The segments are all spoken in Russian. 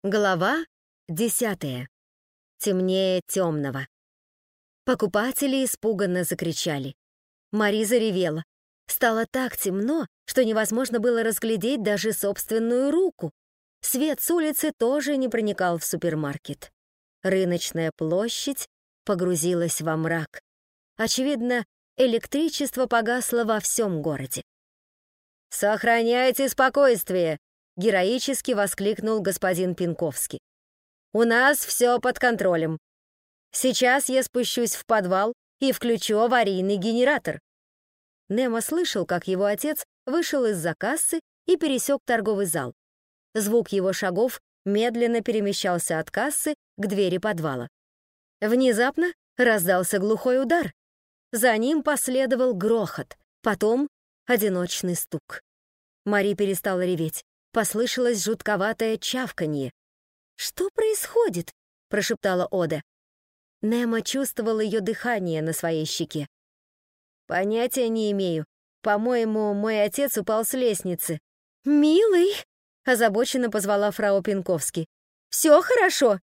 Глава 10. Темнее темного. Покупатели испуганно закричали. Мари заревела. Стало так темно, что невозможно было разглядеть даже собственную руку. Свет с улицы тоже не проникал в супермаркет. Рыночная площадь погрузилась во мрак. Очевидно, электричество погасло во всем городе. «Сохраняйте спокойствие!» — героически воскликнул господин Пинковский. «У нас все под контролем. Сейчас я спущусь в подвал и включу аварийный генератор». Немо слышал, как его отец вышел из-за кассы и пересек торговый зал. Звук его шагов медленно перемещался от кассы к двери подвала. Внезапно раздался глухой удар. За ним последовал грохот, потом одиночный стук. Мари перестала реветь. Послышалось жутковатое чавканье. «Что происходит?» — прошептала Ода. Немо чувствовал ее дыхание на своей щеке. «Понятия не имею. По-моему, мой отец упал с лестницы». «Милый!» — озабоченно позвала фрау Пинковский. «Все хорошо?»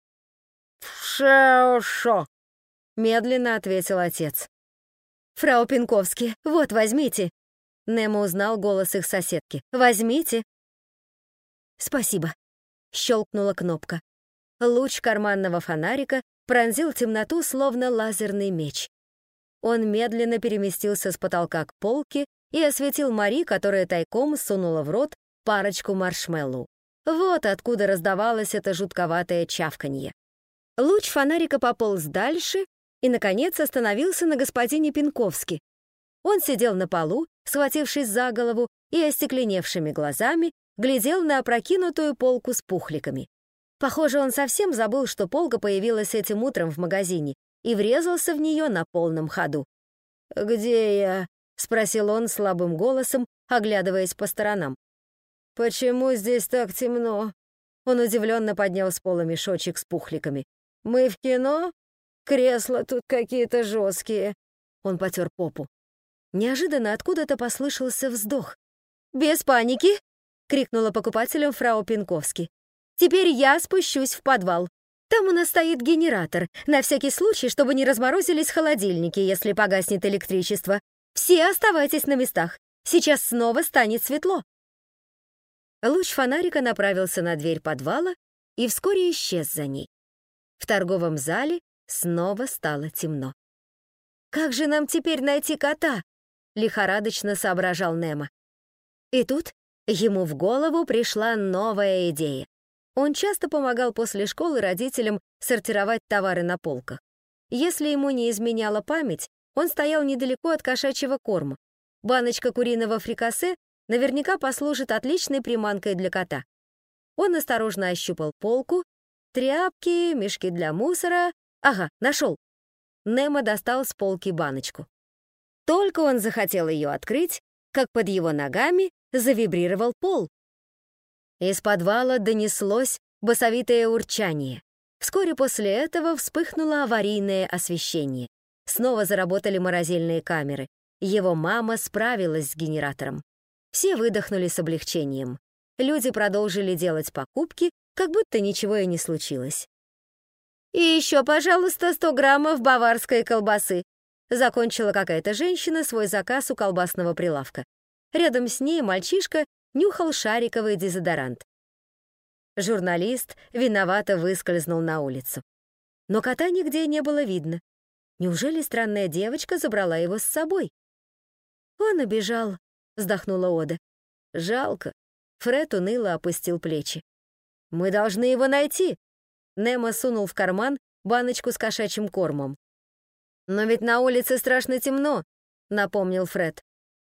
«Все-шо!» — медленно ответил отец. «Фрау Пинковский, вот, возьмите!» Немо узнал голос их соседки. «Возьмите!» «Спасибо», — щелкнула кнопка. Луч карманного фонарика пронзил темноту, словно лазерный меч. Он медленно переместился с потолка к полке и осветил Мари, которая тайком сунула в рот парочку маршмеллоу. Вот откуда раздавалось это жутковатое чавканье. Луч фонарика пополз дальше и, наконец, остановился на господине Пинковски. Он сидел на полу, схватившись за голову, и остекленевшими глазами глядел на опрокинутую полку с пухликами. Похоже, он совсем забыл, что полка появилась этим утром в магазине, и врезался в нее на полном ходу. «Где я?» — спросил он слабым голосом, оглядываясь по сторонам. «Почему здесь так темно?» Он удивленно поднял с пола мешочек с пухликами. «Мы в кино? Кресла тут какие-то жесткие». Он потер попу. Неожиданно откуда-то послышался вздох. «Без паники!» — крикнула покупателям фрау Пинковский. «Теперь я спущусь в подвал. Там у нас стоит генератор, на всякий случай, чтобы не разморозились холодильники, если погаснет электричество. Все оставайтесь на местах. Сейчас снова станет светло». Луч фонарика направился на дверь подвала и вскоре исчез за ней. В торговом зале снова стало темно. «Как же нам теперь найти кота?» — лихорадочно соображал Немо. И тут ему в голову пришла новая идея. Он часто помогал после школы родителям сортировать товары на полках. Если ему не изменяла память, он стоял недалеко от кошачьего корма. Баночка куриного фрикасе наверняка послужит отличной приманкой для кота. Он осторожно ощупал полку. Тряпки, мешки для мусора. Ага, нашел. Немо достал с полки баночку. Только он захотел ее открыть, как под его ногами завибрировал пол. Из подвала донеслось басовитое урчание. Вскоре после этого вспыхнуло аварийное освещение. Снова заработали морозильные камеры. Его мама справилась с генератором. Все выдохнули с облегчением. Люди продолжили делать покупки, как будто ничего и не случилось. «И еще, пожалуйста, 100 граммов баварской колбасы», закончила какая-то женщина свой заказ у колбасного прилавка. Рядом с ней мальчишка нюхал шариковый дезодорант. Журналист виновато выскользнул на улицу. Но кота нигде не было видно. Неужели странная девочка забрала его с собой? «Он убежал», — вздохнула Ода. «Жалко». Фред уныло опустил плечи. «Мы должны его найти». Немо сунул в карман баночку с кошачьим кормом. «Но ведь на улице страшно темно», — напомнил Фред.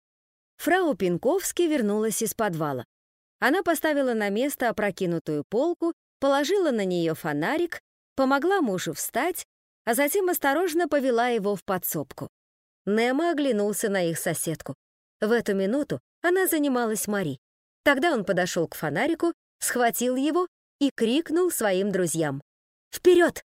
Фрау Пинковский вернулась из подвала. Она поставила на место опрокинутую полку, положила на нее фонарик, помогла мужу встать, а затем осторожно повела его в подсобку. Немо оглянулся на их соседку. В эту минуту она занималась Мари. Тогда он подошел к фонарику, схватил его и крикнул своим друзьям: «Вперед!